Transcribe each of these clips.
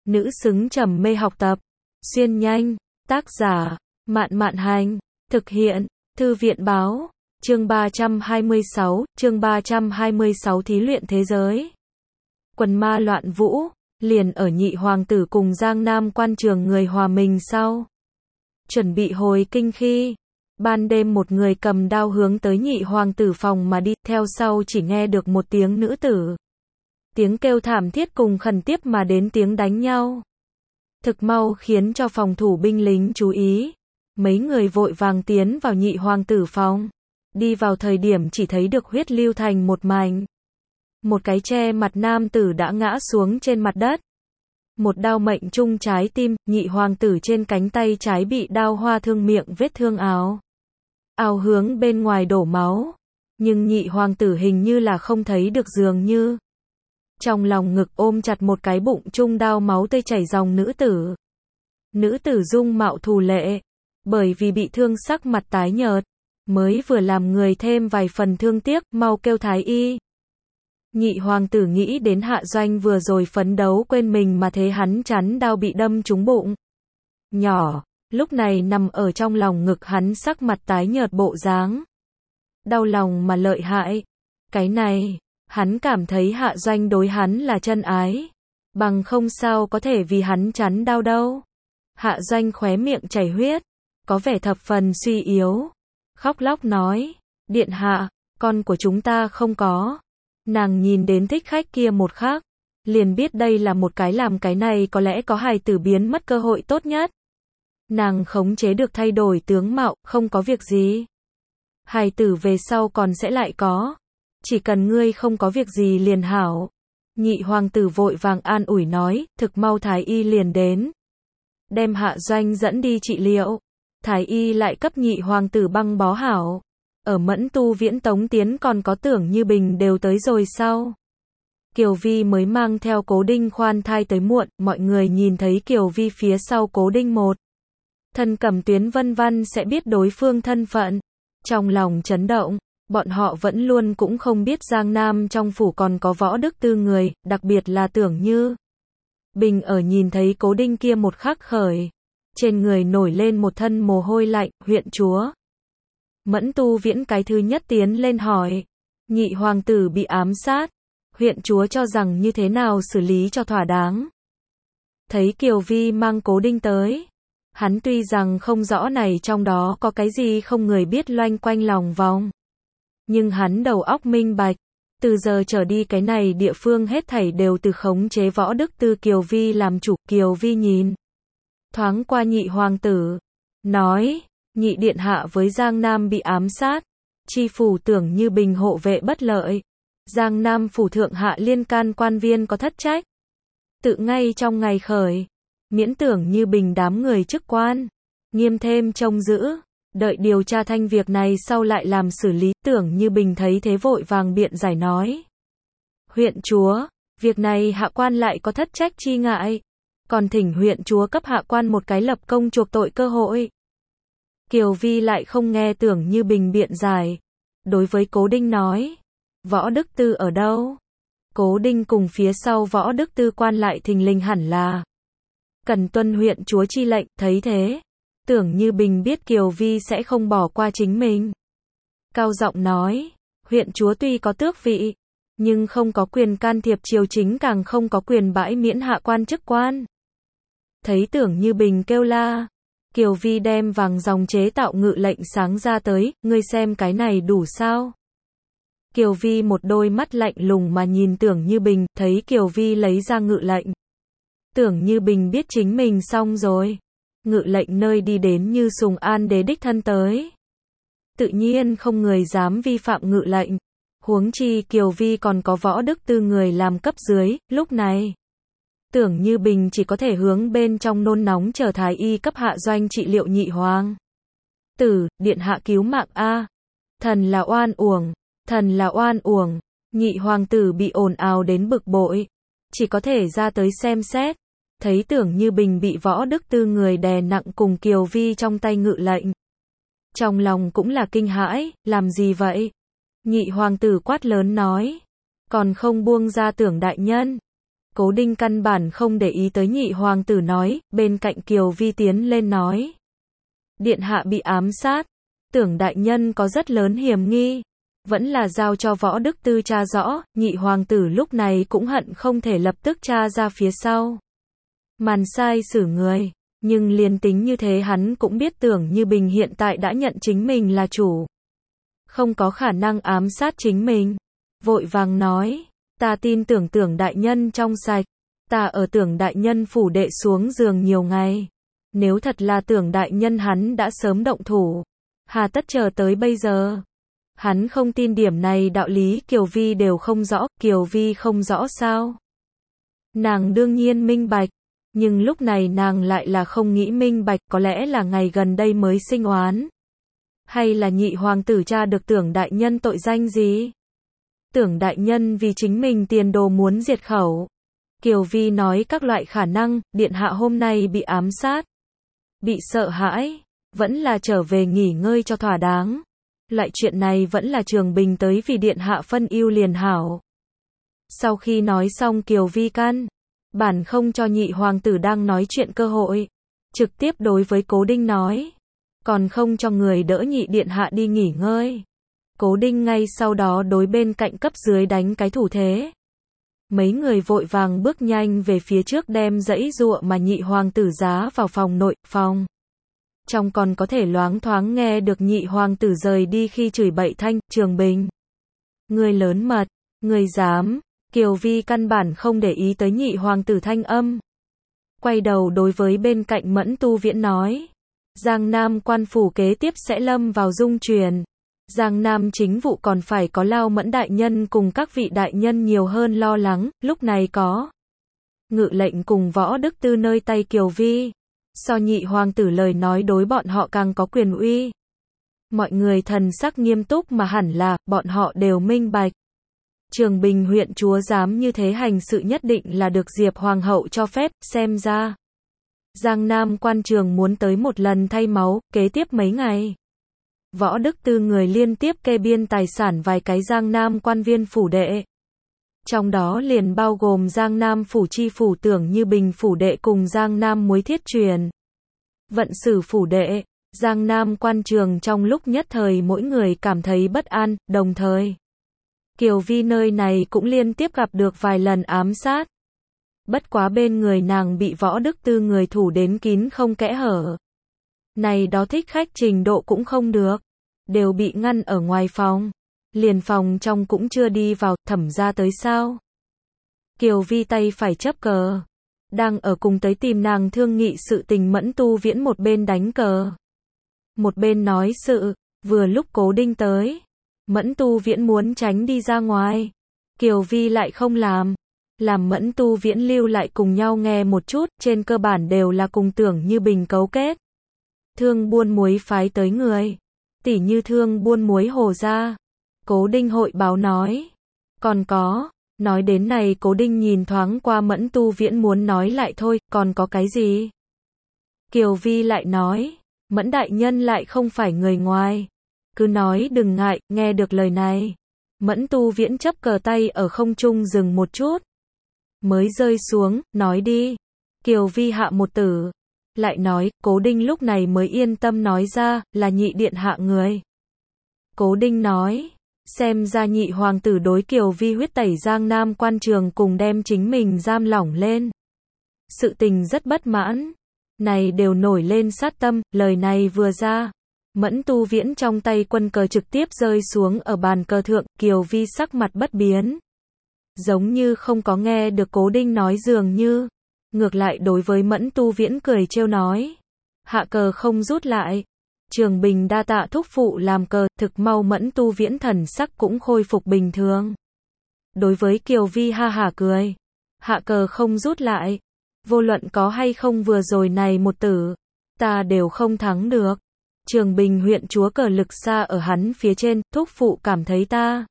nữ xứng trầm mê học tập. Xuyên nhanh, tác giả, Mạn Mạn Hành, thực hiện, Thư viện Báo, chương 326 thí luyện thế giới. Quần ma loạn vũ, liền ở nhị hoàng tử cùng Giang Nam quan trường người hòa mình sau. Chuẩn bị hồi kinh khi, ban đêm một người cầm đao hướng tới nhị hoàng tử phòng mà đi, theo sau chỉ nghe được một tiếng nữ tử. Tiếng kêu thảm thiết cùng khẩn tiếp mà đến tiếng đánh nhau. Thực mau khiến cho phòng thủ binh lính chú ý. Mấy người vội vàng tiến vào nhị hoàng tử phòng. Đi vào thời điểm chỉ thấy được huyết lưu thành một mảnh. Một cái che mặt nam tử đã ngã xuống trên mặt đất. Một đao mệnh trung trái tim, nhị hoàng tử trên cánh tay trái bị đao hoa thương miệng vết thương áo. Áo hướng bên ngoài đổ máu. Nhưng nhị hoàng tử hình như là không thấy được dường như. Trong lòng ngực ôm chặt một cái bụng trung đao máu tươi chảy dòng nữ tử. Nữ tử dung mạo thù lệ. Bởi vì bị thương sắc mặt tái nhợt. Mới vừa làm người thêm vài phần thương tiếc, mau kêu thái y. Nhị hoàng tử nghĩ đến Hạ Doanh vừa rồi phấn đấu quên mình mà thế hắn chắn đao bị đâm trúng bụng. Nhỏ, lúc này nằm ở trong lòng ngực hắn sắc mặt tái nhợt bộ dáng. Đau lòng mà lợi hại. Cái này, hắn cảm thấy Hạ Doanh đối hắn là chân ái. Bằng không sao có thể vì hắn chắn đau đâu. Hạ Doanh khóe miệng chảy huyết. Có vẻ thập phần suy yếu. Khóc lóc nói, điện hạ, con của chúng ta không có. Nàng nhìn đến thích khách kia một khắc, liền biết đây là một cái làm cái này có lẽ có hài tử biến mất cơ hội tốt nhất. Nàng khống chế được thay đổi tướng mạo, không có việc gì. Hài tử về sau còn sẽ lại có. Chỉ cần ngươi không có việc gì liền hảo. Nhị hoàng tử vội vàng an ủi nói, thực mau thái y liền đến. Đem Hạ Doanh dẫn đi trị liệu. Thái y lại cấp nhị hoàng tử băng bó hảo. Ở Mẫn Tu Viễn Tống Tiến còn có Tưởng Như Bình đều tới rồi sao? Kiều Vi mới mang theo Cố Đinh khoan thai tới muộn, mọi người nhìn thấy Kiều Vi phía sau Cố Đinh một. Thân cầm tuyến vân văn sẽ biết đối phương thân phận. Trong lòng chấn động, bọn họ vẫn luôn cũng không biết Giang Nam trong phủ còn có Võ Đức Tư người, đặc biệt là Tưởng Như Bình ở nhìn thấy Cố Đinh kia một khắc khởi. Trên người nổi lên một thân mồ hôi lạnh, huyện chúa. Mẫn Tu Viễn cái thứ nhất tiến lên hỏi. Nhị hoàng tử bị ám sát. Huyện chúa cho rằng như thế nào xử lý cho thỏa đáng. Thấy Kiều Vi mang Cố Đinh tới. Hắn tuy rằng không rõ này trong đó có cái gì không người biết loanh quanh lòng vòng. Nhưng hắn đầu óc minh bạch. Từ giờ trở đi cái này địa phương hết thảy đều từ khống chế Võ Đức Tư Kiều Vi làm chủ. Kiều Vi nhìn thoáng qua nhị hoàng tử. Nói. Nhị điện hạ với Giang Nam bị ám sát. Chi phủ Tưởng Như Bình hộ vệ bất lợi. Giang Nam phủ thượng hạ liên can quan viên có thất trách. Tự ngay trong ngày khởi. Miễn Tưởng Như Bình đám người chức quan. Nghiêm thêm trông giữ. Đợi điều tra thanh việc này sau lại làm xử lý. Tưởng Như Bình thấy thế vội vàng biện giải nói. Huyện chúa. Việc này hạ quan lại có thất trách chi ngại. Còn thỉnh huyện chúa cấp hạ quan một cái lập công chuộc tội cơ hội. Kiều Vi lại không nghe Tưởng Như Bình biện giải. Đối với Cố Đinh nói. Võ Đức Tư ở đâu? Cố Đinh cùng phía sau Võ Đức Tư quan lại thình lình hẳn là. Cần tuân huyện chúa chi lệnh, thấy thế. Tưởng Như Bình biết Kiều Vi sẽ không bỏ qua chính mình. Cao giọng nói. Huyện chúa tuy có tước vị. Nhưng không có quyền can thiệp triều chính càng không có quyền bãi miễn hạ quan chức quan. Thấy Tưởng Như Bình kêu la. Kiều Vi đem vàng dòng chế tạo ngự lệnh sáng ra tới, ngươi xem cái này đủ sao? Kiều Vi một đôi mắt lạnh lùng mà nhìn Tưởng Như Bình, thấy Kiều Vi lấy ra ngự lệnh. Tưởng Như Bình biết chính mình xong rồi. Ngự lệnh nơi đi đến như Sùng An đế đích thân tới. Tự nhiên không người dám vi phạm ngự lệnh. Huống chi Kiều Vi còn có Võ Đức Tư người làm cấp dưới, lúc này. Tưởng Như Bình chỉ có thể hướng bên trong nôn nóng chờ thái y cấp Hạ Doanh trị liệu nhị hoàng tử, điện hạ cứu mạng a. Thần là oan uổng, thần là oan uổng. Nhị hoàng tử bị ồn ào đến bực bội, chỉ có thể ra tới xem xét. Thấy Tưởng Như Bình bị Võ Đức Tư người đè nặng cùng Kiều Vi trong tay ngự lệnh. Trong lòng cũng là kinh hãi, làm gì vậy? Nhị hoàng tử quát lớn nói, còn không buông ra Tưởng đại nhân. Cố Đinh căn bản không để ý tới nhị hoàng tử nói, bên cạnh Kiều Vi tiến lên nói. Điện hạ bị ám sát, Tưởng đại nhân có rất lớn hiểm nghi, vẫn là giao cho Võ Đức Tư tra rõ, nhị hoàng tử lúc này cũng hận không thể lập tức tra ra phía sau. Màn sai xử người, nhưng liền tính như thế hắn cũng biết Tưởng Như Bình hiện tại đã nhận chính mình là chủ. Không có khả năng ám sát chính mình. Vội vàng nói, ta tin tưởng Tưởng đại nhân trong sạch, ta ở Tưởng đại nhân phủ đệ xuống giường nhiều ngày. Nếu thật là Tưởng đại nhân hắn đã sớm động thủ, hà tất chờ tới bây giờ. Hắn không tin điểm này đạo lý Kiều Vi đều không rõ, Kiều Vi không rõ sao? Nàng đương nhiên minh bạch, nhưng lúc này nàng lại là không nghĩ minh bạch, có lẽ là ngày gần đây mới sinh oán. Hay là nhị hoàng tử tra được Tưởng đại nhân tội danh gì? Tưởng đại nhân vì chính mình tiền đồ muốn diệt khẩu. Kiều Vi nói các loại khả năng, điện hạ hôm nay bị ám sát, bị sợ hãi, vẫn là trở về nghỉ ngơi cho thỏa đáng. Loại chuyện này vẫn là Trường Bình tới vì điện hạ phân ưu liền hảo. Sau khi nói xong Kiều Vi căn bản không cho nhị hoàng tử đang nói chuyện cơ hội, trực tiếp đối với Cố Đinh nói, còn không cho người đỡ nhị điện hạ đi nghỉ ngơi. Cố Đinh ngay sau đó đối bên cạnh cấp dưới đánh cái thủ thế. Mấy người vội vàng bước nhanh về phía trước đem dãy dụa mà nhị hoàng tử giá vào phòng nội, phòng trong còn có thể loáng thoáng nghe được nhị hoàng tử rời đi khi chửi bậy thanh, Trường Bình. Người lớn mật, người dám. Kiều Vi căn bản không để ý tới nhị hoàng tử thanh âm. Quay đầu đối với bên cạnh Mẫn Tu Viễn nói. Giang Nam quan phủ kế tiếp sẽ lâm vào dung truyền. Giang Nam chính vụ còn phải có Lao Mẫn đại nhân cùng các vị đại nhân nhiều hơn lo lắng, lúc này có ngự lệnh cùng Võ Đức Tư nơi tay Kiều Vi. So nhị hoàng tử lời nói đối bọn họ càng có quyền uy. Mọi người thần sắc nghiêm túc mà hẳn là, bọn họ đều minh bạch. Trường Bình huyện chúa dám như thế hành sự nhất định là được Diệp Hoàng hậu cho phép, xem ra. Giang Nam quan trường muốn tới một lần thay máu, kế tiếp mấy ngày. Võ Đức Tư người liên tiếp kê biên tài sản vài cái Giang Nam quan viên phủ đệ. Trong đó liền bao gồm Giang Nam phủ chi phủ Tưởng Như Bình phủ đệ cùng Giang Nam muối thiết truyền. Vận sử phủ đệ, Giang Nam quan trường trong lúc nhất thời mỗi người cảm thấy bất an, đồng thời. Kiều Vi nơi này cũng liên tiếp gặp được vài lần ám sát. Bất quá bên người nàng bị Võ Đức Tư người thủ đến kín không kẽ hở. Này đó thích khách trình độ cũng không được. Đều bị ngăn ở ngoài phòng. Liền phòng trong cũng chưa đi vào, Thẩm ra tới sao? Kiều Vi tay phải chấp cờ. Đang ở cùng tới tìm nàng thương nghị sự tình Mẫn Tu Viễn một bên đánh cờ. Một bên nói sự, vừa lúc Cố Đinh tới. Mẫn Tu Viễn muốn tránh đi ra ngoài. Kiều Vi lại không làm. Làm Mẫn Tu Viễn lưu lại cùng nhau nghe một chút, trên cơ bản đều là cùng Tưởng Như Bình cấu kết. Thương buôn muối phái tới người. Tỉ như thương buôn muối Hồ gia. Cố Đinh hội báo nói. Còn có, nói đến này Cố Đinh nhìn thoáng qua Mẫn Tu Viễn muốn nói lại thôi, còn có cái gì? Kiều Vi lại nói, Mẫn đại nhân lại không phải người ngoài. Cứ nói đừng ngại, nghe được lời này. Mẫn Tu Viễn chấp cờ tay ở không trung dừng một chút. Mới rơi xuống, nói đi. Kiều Vi hạ một tử. Lại nói, Cố Đinh lúc này mới yên tâm nói ra, là nhị điện hạ người. Cố Đinh nói, xem ra nhị hoàng tử đối Kiều Vi huyết tẩy Giang Nam quan trường cùng đem chính mình giam lỏng lên. Sự tình rất bất mãn. Này đều nổi lên sát tâm, lời này vừa ra. Mẫn Tu Viễn trong tay quân cờ trực tiếp rơi xuống ở bàn cờ thượng, Kiều Vi sắc mặt bất biến. Giống như không có nghe được Cố Đinh nói dường như. Ngược lại đối với Mẫn Tu Viễn cười trêu nói. Hạ cờ không rút lại. Trường Bình đa tạ thúc phụ làm cờ, thực mau Mẫn Tu Viễn thần sắc cũng khôi phục bình thường. Đối với Kiều Vi ha hả cười. Hạ cờ không rút lại. Vô luận có hay không vừa rồi này một tử. Ta đều không thắng được. Trường Bình huyện chúa cờ lực xa ở hắn phía trên, thúc phụ cảm thấy ta.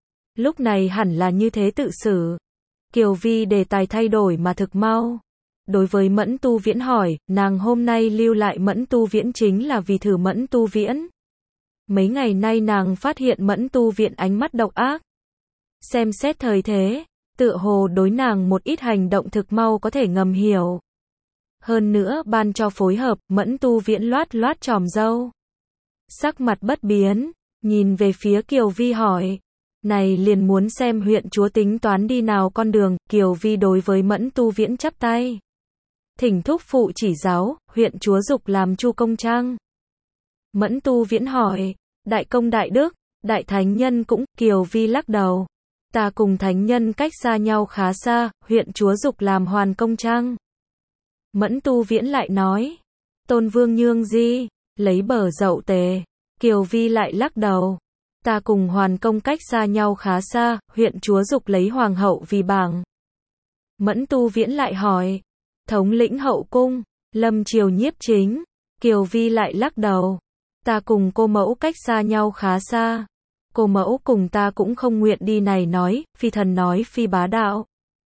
Lúc này hẳn là như thế tự xử. Kiều Vi đề tài thay đổi mà thực mau. Đối với Mẫn Tu Viễn hỏi, nàng hôm nay lưu lại Mẫn Tu Viễn chính là vì thử Mẫn Tu Viễn. Mấy ngày nay nàng phát hiện Mẫn Tu Viễn ánh mắt độc ác. Xem xét thời thế, tựa hồ đối nàng một ít hành động thực mau có thể ngầm hiểu. Hơn nữa ban cho phối hợp, Mẫn Tu Viễn loát loát chòm râu. Sắc mặt bất biến, nhìn về phía Kiều Vi hỏi. Này liền muốn xem huyện chúa tính toán đi nào con đường, Kiều Vi đối với Mẫn Tu Viễn chắp tay. Thỉnh thúc phụ chỉ giáo, huyện chúa dục làm chu công trang. Mẫn Tu Viễn hỏi, đại công đại đức, đại thánh nhân cũng, Kiều Vi lắc đầu. Ta cùng thánh nhân cách xa nhau khá xa, huyện chúa dục làm hoàn công trang. Mẫn Tu Viễn lại nói, Tôn Vương nhương di, lấy bờ dậu tề. Kiều Vi lại lắc đầu. Ta cùng hoàn công cách xa nhau khá xa, huyện chúa dục lấy hoàng hậu vì bảng. Mẫn Tu Viễn lại hỏi, thống lĩnh hậu cung, lâm triều nhiếp chính. Kiều Vi lại lắc đầu. Ta cùng cô mẫu cách xa nhau khá xa. Cô mẫu cùng ta cũng không nguyện đi này nói, phi thần nói phi bá đạo.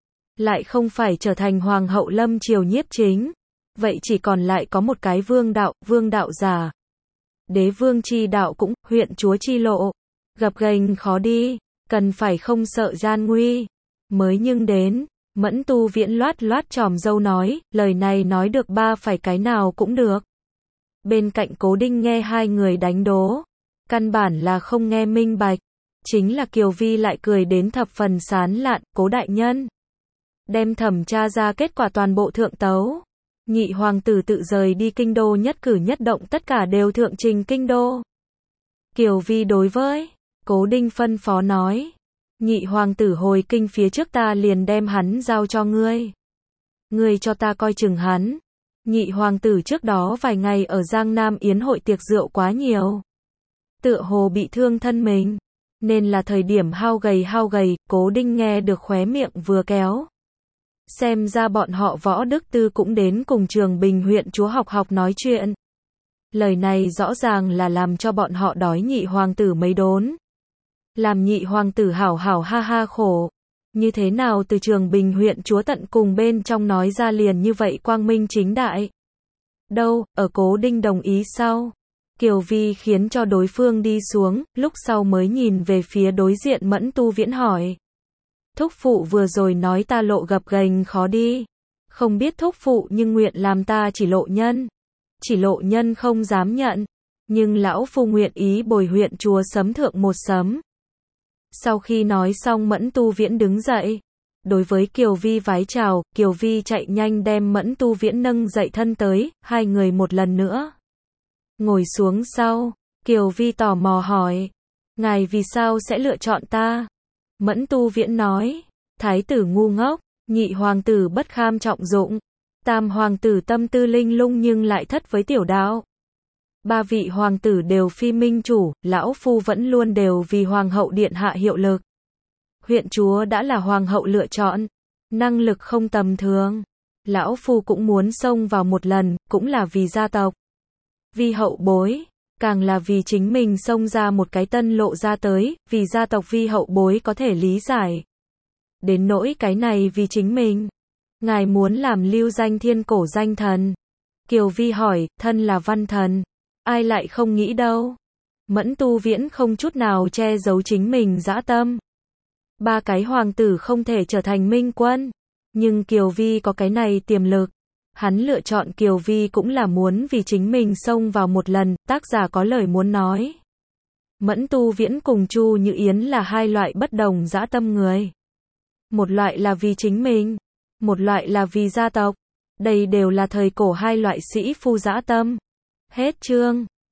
Lại không phải trở thành hoàng hậu lâm triều nhiếp chính. Vậy chỉ còn lại có một cái vương đạo giả. Đế vương chi đạo cũng, huyện chúa chi lộ. Gập ghềnh khó đi, cần phải không sợ gian nguy. Mới nhưng đến, Mẫn Tu Viễn loát loát chòm râu nói, lời này nói được ba phải cái nào cũng được. Bên cạnh Cố Đinh nghe hai người đánh đố. Căn bản là không nghe minh bạch. Chính là Kiều Vi lại cười đến thập phần sán lạn, Cố đại nhân. Đem thẩm tra ra kết quả toàn bộ thượng tấu. Nhị hoàng tử tự rời đi kinh đô nhất cử nhất động tất cả đều thượng trình kinh đô. Kiều Vi đối với Cố Đinh phân phó nói. Nhị hoàng tử hồi kinh phía trước ta liền đem hắn giao cho ngươi. Ngươi cho ta coi chừng hắn. Nhị hoàng tử trước đó vài ngày ở Giang Nam yến hội tiệc rượu quá nhiều. Tựa hồ bị thương thân mình. Nên là thời điểm hao gầy, Cố Đinh nghe được khóe miệng vừa kéo. Xem ra bọn họ Võ Đức Tư cũng đến cùng Trường Bình huyện chúa học nói chuyện. Lời này rõ ràng là làm cho bọn họ đói nhị hoàng tử mấy đốn. Làm nhị hoàng tử hảo ha ha khổ. Như thế nào từ Trường Bình huyện chúa tận cùng bên trong nói ra liền như vậy quang minh chính đại. Đâu, ở Cố Đinh đồng ý sau. Kiều Vi khiến cho đối phương đi xuống, lúc sau mới nhìn về phía đối diện Mẫn Tu Viễn hỏi. Thúc phụ vừa rồi nói ta lộ gập ghềnh khó đi. Không biết thúc phụ nhưng nguyện làm ta chỉ lộ nhân. Chỉ lộ nhân không dám nhận. Nhưng lão phu nguyện ý bồi huyện chúa sấm thượng một sấm. Sau khi nói xong Mẫn Tu Viễn đứng dậy. Đối với Kiều Vi vái chào, Kiều Vi chạy nhanh đem Mẫn Tu Viễn nâng dậy thân tới, hai người một lần nữa. Ngồi xuống sau, Kiều Vi tò mò hỏi. Ngài vì sao sẽ lựa chọn ta? Mẫn Tu Viễn nói. Thái tử ngu ngốc, nhị hoàng tử bất kham trọng dụng. Tam hoàng tử tâm tư linh lung nhưng lại thất với tiểu đạo. Ba vị hoàng tử đều phi minh chủ, lão phu vẫn luôn đều vì hoàng hậu điện hạ hiệu lực. Huyện chúa đã là hoàng hậu lựa chọn, năng lực không tầm thường. Lão phu cũng muốn xông vào một lần, cũng là vì gia tộc. Vì hậu bối, càng là vì chính mình xông ra một cái tân lộ ra tới, vì gia tộc vì hậu bối có thể lý giải. Đến nỗi cái này vì chính mình. Ngài muốn làm lưu danh thiên cổ danh thần. Kiều Vi hỏi, thân là văn thần. Ai lại không nghĩ đâu. Mẫn Tu Viễn không chút nào che giấu chính mình dã tâm. Ba cái hoàng tử không thể trở thành minh quân. Nhưng Kiều Vi có cái này tiềm lực. Hắn lựa chọn Kiều Vi cũng là muốn vì chính mình xông vào một lần, tác giả có lời muốn nói. Mẫn Tu Viễn cùng Chu Như Yến là hai loại bất đồng dã tâm người. Một loại là vì chính mình, một loại là vì gia tộc. Đây đều là thời cổ hai loại sĩ phu dã tâm. Hết chương.